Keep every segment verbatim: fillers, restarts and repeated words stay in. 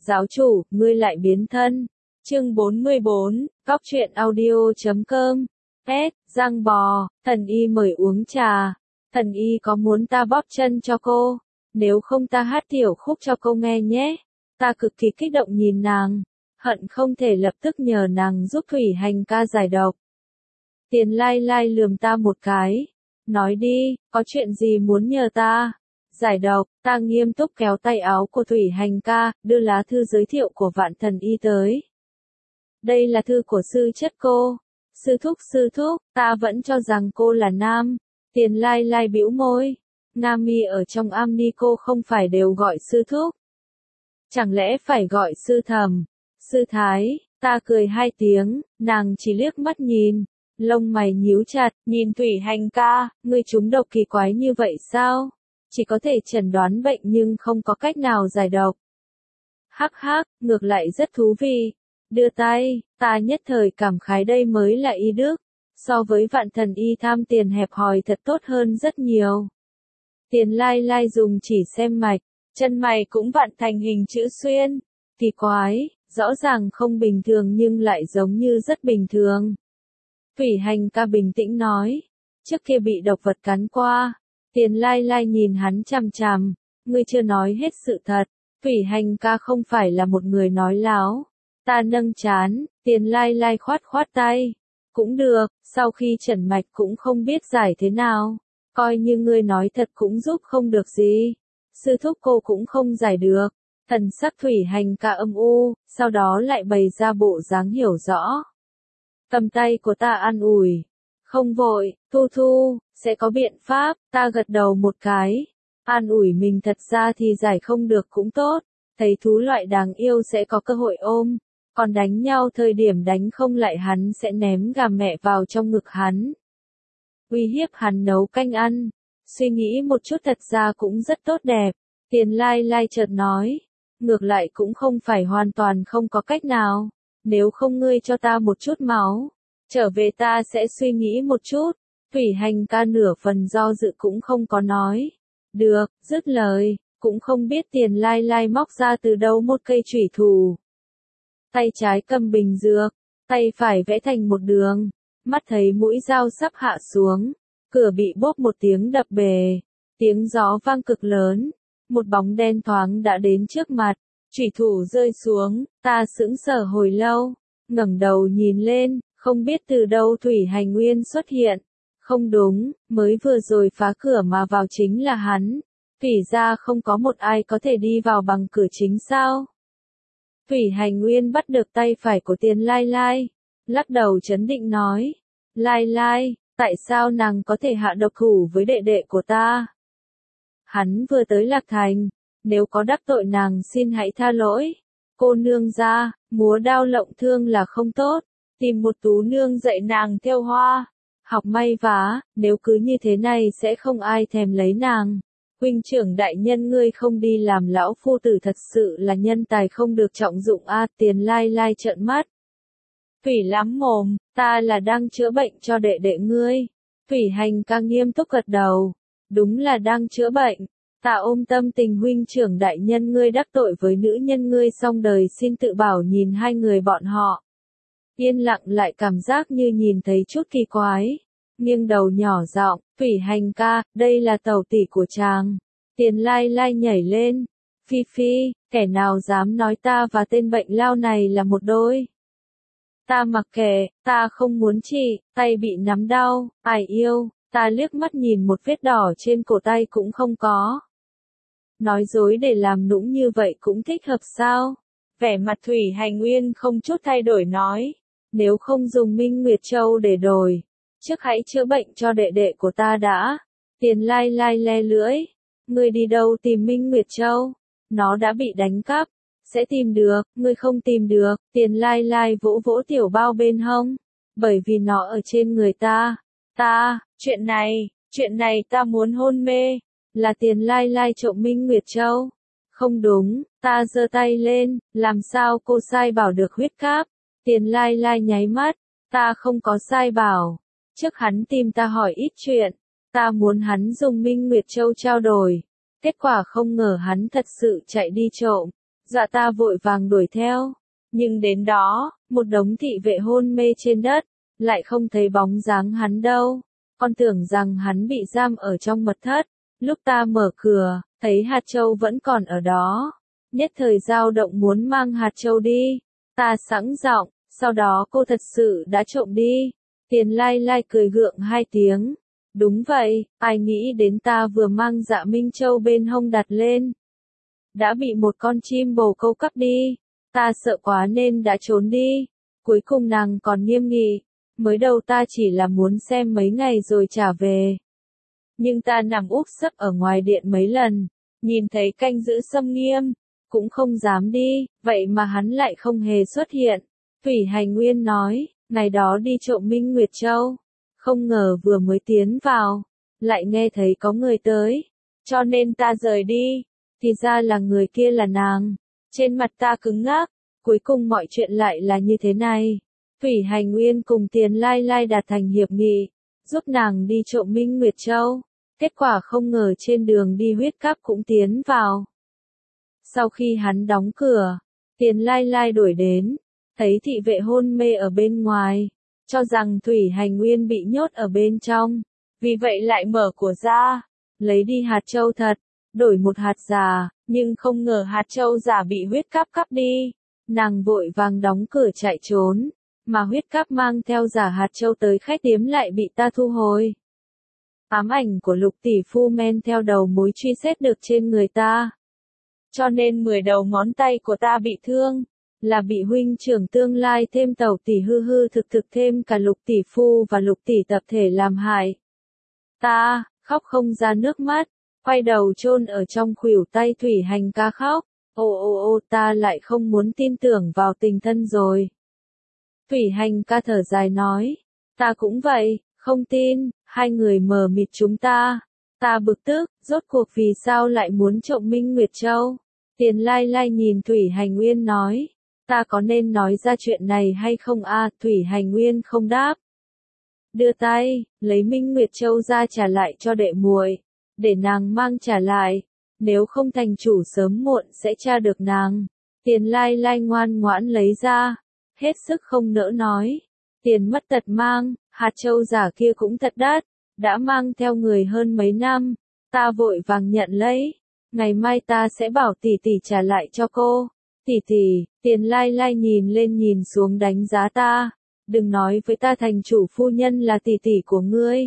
Giáo chủ, ngươi lại biến thân. Chương bốn mươi bốn, Cóc truyện audio chấm com. S, Giang bò, thần y mời uống trà. Thần y có muốn ta bóp chân cho cô? Nếu không ta hát tiểu khúc cho cô nghe nhé. Ta cực kỳ kích động nhìn nàng, hận không thể lập tức nhờ nàng giúp Thủy Hành ca giải độc. Tiền Lai Lai lườm ta một cái, nói đi, có chuyện gì muốn nhờ ta? Giải độc. Ta nghiêm túc kéo tay áo của Thủy Hành ca, đưa lá thư giới thiệu của Vạn Thần Y tới. Đây là thư của sư chất cô. Sư thúc sư thúc, ta vẫn cho rằng cô là nam. Tiền Lai Lai bĩu môi. Nam mi ở trong am ni cô không phải đều gọi sư thúc. Chẳng lẽ phải gọi sư thầm, sư thái? Ta cười hai tiếng, nàng chỉ liếc mắt nhìn, lông mày nhíu chặt, nhìn Thủy Hành ca, ngươi trúng độc kỳ quái như vậy sao? Chỉ có thể chẩn đoán bệnh nhưng không có cách nào giải độc. Hắc hắc, ngược lại rất thú vị. Đưa tay, ta nhất thời cảm khái đây mới là y đức. So với Vạn Thần Y tham tiền hẹp hòi thật tốt hơn rất nhiều. Tiền Lai Lai dùng chỉ xem mạch, chân mày cũng vặn thành hình chữ xuyên. Kỳ quái, rõ ràng không bình thường nhưng lại giống như rất bình thường. Thủy Hành ca bình tĩnh nói, trước kia bị độc vật cắn qua. Tiền Lai Lai nhìn hắn chằm chằm, ngươi chưa nói hết sự thật. Thủy Hành ca không phải là một người nói láo. Ta nâng chán, Tiền Lai Lai khoát khoát tay. Cũng được, sau khi trần mạch cũng không biết giải thế nào. Coi như ngươi nói thật cũng giúp không được gì. Sư thúc cô cũng không giải được. Thần sắc Thủy Hành ca âm u, sau đó lại bày ra bộ dáng hiểu rõ. Cầm tay của ta an ủi. Không vội, Thu Thu, sẽ có biện pháp. Ta gật đầu một cái. An ủi mình thật ra thì giải không được cũng tốt. Thấy thú loại đáng yêu sẽ có cơ hội ôm. Còn đánh nhau thời điểm đánh không lại hắn sẽ ném gà mẹ vào trong ngực hắn. Uy hiếp hắn nấu canh ăn. Suy nghĩ một chút thật ra cũng rất tốt đẹp. Tiền Lai Lai chợt nói. Ngược lại cũng không phải hoàn toàn không có cách nào. Nếu không ngươi cho ta một chút máu. Trở về ta sẽ suy nghĩ một chút. Thủy Hành ca nửa phần do dự cũng không có nói. Được, dứt lời. Cũng không biết Tiền Lai Lai móc ra từ đâu một cây chủy thủ. Tay trái cầm bình dược, tay phải vẽ thành một đường, mắt thấy mũi dao sắp hạ xuống, cửa bị bốp một tiếng đập bề, tiếng gió vang cực lớn, một bóng đen thoáng đã đến trước mặt, chủy thủ rơi xuống, ta sững sờ hồi lâu, ngẩng đầu nhìn lên, không biết từ đâu Thủy Hành Nguyên xuất hiện, không đúng, mới vừa rồi phá cửa mà vào chính là hắn, Thủy ra không có một ai có thể đi vào bằng cửa chính sao? Thủy Hành Nguyên bắt được tay phải của Tiền Lai Lai, lắc đầu trấn định nói, Lai Lai, tại sao nàng có thể hạ độc thủ với đệ đệ của ta? Hắn vừa tới Lạc Thành, nếu có đắc tội nàng xin hãy tha lỗi. Cô nương ra, múa đao lộng thương là không tốt, tìm một tú nương dạy nàng thêu hoa, học may vá, nếu cứ như thế này sẽ không ai thèm lấy nàng. Huynh trưởng đại nhân ngươi không đi làm lão phu tử thật sự là nhân tài không được trọng dụng a. Tiền Lai Lai trợn mắt. Thủy lắm mồm, ta là đang chữa bệnh cho đệ đệ ngươi. Thủy Hành ca nghiêm túc gật đầu. Đúng là đang chữa bệnh. Ta ôm tâm tình huynh trưởng đại nhân ngươi đắc tội với nữ nhân ngươi xong đời xin tự bảo nhìn hai người bọn họ. Yên lặng lại cảm giác như nhìn thấy chút kỳ quái. Nghiêng đầu nhỏ giọng, Thủy Hành ca, đây là tẩu tỷ của chàng. Tiền Lai Lai nhảy lên. Phi Phi, kẻ nào dám nói ta và tên bệnh lao này là một đôi. Ta mặc kệ, ta không muốn trị, tay bị nắm đau, ai yêu, ta liếc mắt nhìn một vết đỏ trên cổ tay cũng không có. Nói dối để làm nũng như vậy cũng thích hợp sao? Vẻ mặt Thủy Hành Nguyên không chút thay đổi nói. Nếu không dùng Minh Nguyệt Châu để đổi. Trước hãy chữa bệnh cho đệ đệ của ta đã. Tiền Lai Lai le lưỡi. Ngươi đi đâu tìm Minh Nguyệt Châu? Nó đã bị đánh cắp. Sẽ tìm được, ngươi không tìm được. Tiền Lai Lai vỗ vỗ tiểu bao bên hông. Bởi vì nó ở trên người ta. Ta, chuyện này, chuyện này ta muốn hôn mê. Là Tiền Lai Lai trộm Minh Nguyệt Châu. Không đúng, ta giơ tay lên, làm sao cô sai bảo được huyết cáp. Tiền Lai Lai nháy mắt. Ta không có sai bảo. Trước hắn tìm ta hỏi ít chuyện, ta muốn hắn dùng Minh Nguyệt Châu trao đổi. Kết quả không ngờ hắn thật sự chạy đi trộm. dọa ta vội vàng đuổi theo. Nhưng đến đó, một đống thị vệ hôn mê trên đất, lại không thấy bóng dáng hắn đâu. Con tưởng rằng hắn bị giam ở trong mật thất. Lúc ta mở cửa, thấy hạt châu vẫn còn ở đó. Nhất thời dao động muốn mang hạt châu đi. Ta sẵn giọng, sau đó cô thật sự đã trộm đi. Tiền Lai Lai cười gượng hai tiếng. Đúng vậy, ai nghĩ đến ta vừa mang Dạ Minh Châu bên hông đặt lên. Đã bị một con chim bồ câu cắp đi. Ta sợ quá nên đã trốn đi. Cuối cùng nàng còn nghiêm nghị. Mới đầu ta chỉ là muốn xem mấy ngày rồi trả về. Nhưng ta nằm úp sấp ở ngoài điện mấy lần. Nhìn thấy canh giữ xâm nghiêm. Cũng không dám đi, vậy mà hắn lại không hề xuất hiện. Thủy Hành Nguyên nói, ngày đó đi trộm Minh Nguyệt Châu. Không ngờ vừa mới tiến vào, lại nghe thấy có người tới. Cho nên ta rời đi, thì ra là người kia là nàng. Trên mặt ta cứng ngắc, cuối cùng mọi chuyện lại là như thế này. Thủy Hành Nguyên cùng Tiền Lai Lai đạt thành hiệp nghị, giúp nàng đi trộm Minh Nguyệt Châu. Kết quả không ngờ trên đường đi huyết cáp cũng tiến vào. Sau khi hắn đóng cửa, Tiền Lai Lai đuổi đến, thấy thị vệ hôn mê ở bên ngoài, cho rằng Thủy Hành Nguyên bị nhốt ở bên trong, vì vậy lại mở cửa ra, lấy đi hạt châu thật, đổi một hạt giả, nhưng không ngờ hạt châu giả bị huyết cáp cắp đi, nàng vội vàng đóng cửa chạy trốn, mà huyết cáp mang theo giả hạt châu tới khách điếm lại bị ta thu hồi. Ám ảnh của Lục tỷ phu men theo đầu mối truy xét được trên người ta. Cho nên mười đầu ngón tay của ta bị thương, là bị huynh trưởng tương lai thêm Tẩu tỷ hư hư thực thực thêm cả Lục tỷ phu và Lục tỷ tập thể làm hại. Ta, khóc không ra nước mắt, quay đầu chôn ở trong khuỷu tay Thủy Hành ca khóc, ô ô ô ta lại không muốn tin tưởng vào tình thân rồi. Thủy Hành ca thở dài nói, ta cũng vậy, không tin, hai người mờ mịt chúng ta. Ta bực tức, rốt cuộc vì sao lại muốn trộm Minh Nguyệt Châu? Tiền Lai Lai nhìn Thủy Hành Nguyên nói, ta có nên nói ra chuyện này hay không a? À, Thủy Hành Nguyên không đáp. Đưa tay, lấy Minh Nguyệt Châu ra trả lại cho đệ muội, để nàng mang trả lại, nếu không thành chủ sớm muộn sẽ tra được nàng. Tiền Lai Lai ngoan ngoãn lấy ra, hết sức không nỡ nói, tiền mất tật mang, hạt châu giả kia cũng thật đắt. Đã mang theo người hơn mấy năm, ta vội vàng nhận lấy, ngày mai ta sẽ bảo tỷ tỷ trả lại cho cô. Tỷ tỷ, Tiền Lai Lai nhìn lên nhìn xuống đánh giá ta, đừng nói với ta thành chủ phu nhân là tỷ tỷ của ngươi.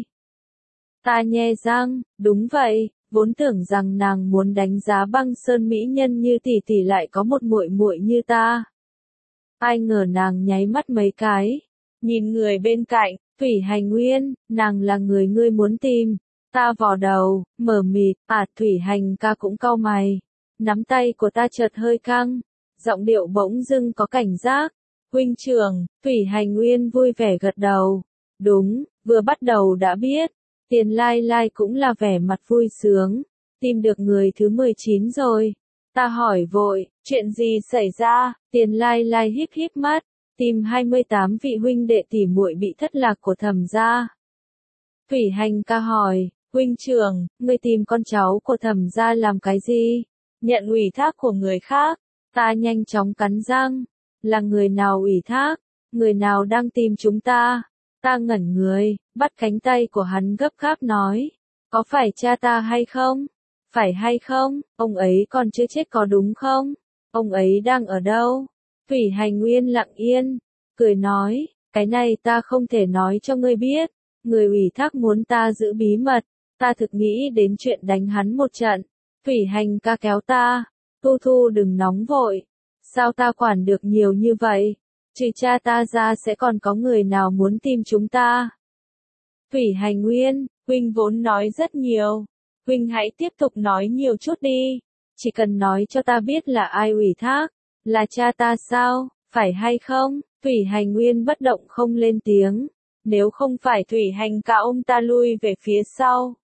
Ta nhe răng, đúng vậy, vốn tưởng rằng nàng muốn đánh giá Băng Sơn mỹ nhân như tỷ tỷ lại có một muội muội như ta. Ai ngờ nàng nháy mắt mấy cái, nhìn người bên cạnh. Thủy Hành Nguyên, nàng là người ngươi muốn tìm. Ta vò đầu, mở mịt, à Thủy Hành ca cũng cau mày. Nắm tay của ta chợt hơi căng, giọng điệu bỗng dưng có cảnh giác. Huynh trưởng, Thủy Hành Nguyên vui vẻ gật đầu. Đúng, vừa bắt đầu đã biết. Tiền Lai Lai cũng là vẻ mặt vui sướng. Tìm được người thứ mười chín rồi. Ta hỏi vội, chuyện gì xảy ra? Tiền Lai Lai híp híp mắt. Tìm hai mươi tám vị huynh đệ tỷ muội bị thất lạc của Thẩm gia. Thủy Hành ca hỏi, huynh trưởng, ngươi tìm con cháu của Thẩm gia làm cái gì? Nhận ủy thác của người khác. Ta nhanh chóng cắn răng. Là người nào ủy thác? Người nào đang tìm chúng ta? Ta ngẩn người, bắt cánh tay của hắn gấp gáp nói. Có phải cha ta hay không? Phải hay không? Ông ấy còn chưa chết có đúng không? Ông ấy đang ở đâu? Thủy Hành Nguyên lặng yên, cười nói, cái này ta không thể nói cho ngươi biết, người ủy thác muốn ta giữ bí mật, ta thực nghĩ đến chuyện đánh hắn một trận. Thủy Hành ca kéo ta, Thu Thu đừng nóng vội, sao ta quản được nhiều như vậy, trừ cha ta ra sẽ còn có người nào muốn tìm chúng ta. Thủy Hành Nguyên, huynh vốn nói rất nhiều, huynh hãy tiếp tục nói nhiều chút đi, chỉ cần nói cho ta biết là ai ủy thác. Là cha ta sao, phải hay không? Thủy Hành Nguyên bất động không lên tiếng. Nếu không phải Thủy Hành ca ông ta lui về phía sau,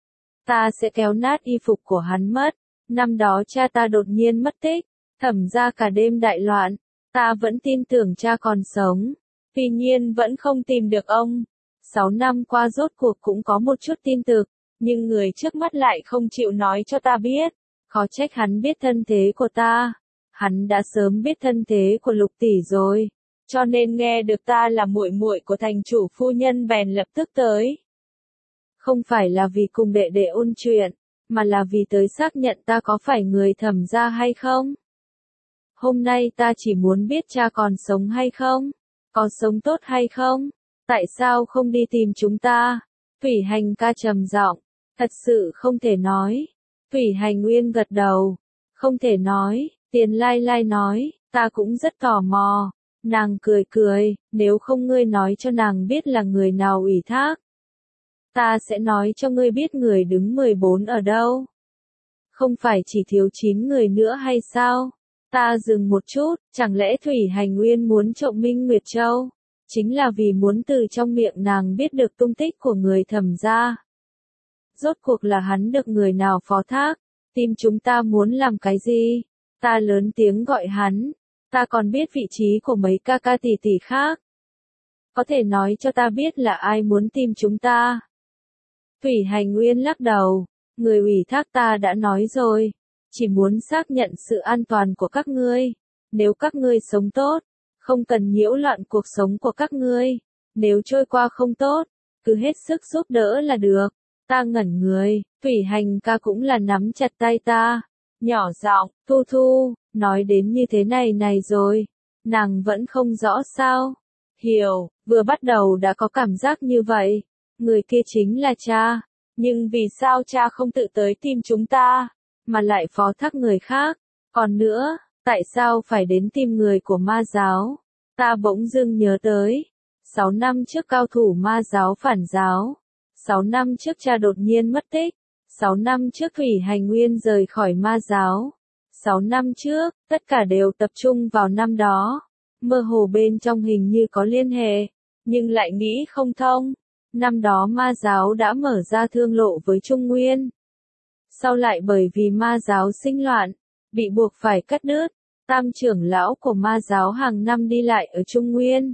ta sẽ kéo nát y phục của hắn mất. Năm đó cha ta đột nhiên mất tích, Thẩm ra cả đêm đại loạn. Ta vẫn tin tưởng cha còn sống, tuy nhiên vẫn không tìm được ông. Sáu năm qua rốt cuộc cũng có một chút tin tức, nhưng người trước mắt lại không chịu nói cho ta biết. Khó trách hắn biết thân thế của ta. Hắn đã sớm biết thân thế của Lục tỷ rồi, cho nên nghe được ta là muội muội của thành chủ phu nhân bèn lập tức tới. Không phải là vì cùng đệ đệ ôn chuyện, mà là vì tới xác nhận ta có phải người Thẩm gia hay không. Hôm nay ta chỉ muốn biết cha còn sống hay không, có sống tốt hay không, tại sao không đi tìm chúng ta? Thủy Hành ca trầm giọng, thật sự không thể nói. Thủy Hành Uyên gật đầu, không thể nói. Tiền Lai Lai nói, ta cũng rất tò mò. Nàng cười cười, nếu không ngươi nói cho nàng biết là người nào ủy thác. Ta sẽ nói cho ngươi biết người đứng mười bốn ở đâu. Không phải chỉ thiếu chín người nữa hay sao? Ta dừng một chút, chẳng lẽ Thủy Hành Nguyên muốn trộm Minh Nguyệt Châu? Chính là vì muốn từ trong miệng nàng biết được tung tích của người Thẩm gia. Rốt cuộc là hắn được người nào phó thác? Tìm chúng ta muốn làm cái gì? Ta lớn tiếng gọi hắn. Ta còn biết vị trí của mấy ca ca tỷ tỷ khác. Có thể nói cho ta biết là ai muốn tìm chúng ta? Thủy Hành Nguyên lắc đầu. Người ủy thác ta đã nói rồi. Chỉ muốn xác nhận sự an toàn của các ngươi. Nếu các ngươi sống tốt, không cần nhiễu loạn cuộc sống của các ngươi. Nếu trôi qua không tốt, cứ hết sức giúp đỡ là được. Ta ngẩn người, Thủy Hành ca cũng là nắm chặt tay ta. Nhỏ giọng, Thu Thu, nói đến như thế này này rồi. Nàng vẫn không rõ sao. Hiểu, vừa bắt đầu đã có cảm giác như vậy. Người kia chính là cha. Nhưng vì sao cha không tự tới tìm chúng ta, mà lại phó thác người khác? Còn nữa, tại sao phải đến tìm người của ma giáo? Ta bỗng dưng nhớ tới. Sáu năm trước cao thủ ma giáo phản giáo. Sáu năm trước cha đột nhiên mất tích. Sáu năm trước Thủy Hành Nguyên rời khỏi ma giáo. Sáu năm trước, tất cả đều tập trung vào năm đó. Mơ hồ bên trong hình như có liên hệ, nhưng lại nghĩ không thông. Năm đó ma giáo đã mở ra thương lộ với Trung Nguyên. Sau lại bởi vì ma giáo sinh loạn, bị buộc phải cắt đứt. Tam trưởng lão của ma giáo hàng năm đi lại ở Trung Nguyên.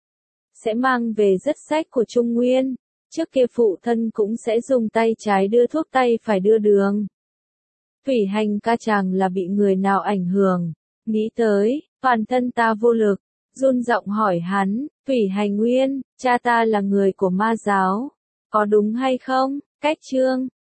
Sẽ mang về rất sách của Trung Nguyên. Trước kia phụ thân cũng sẽ dùng tay trái đưa thuốc tay phải đưa đường. Thủy Hành ca chàng là bị người nào ảnh hưởng. Nghĩ tới, toàn thân ta vô lực. Run giọng hỏi hắn, Thủy Hành Nguyên, cha ta là người của ma giáo. Có đúng hay không? Cách chương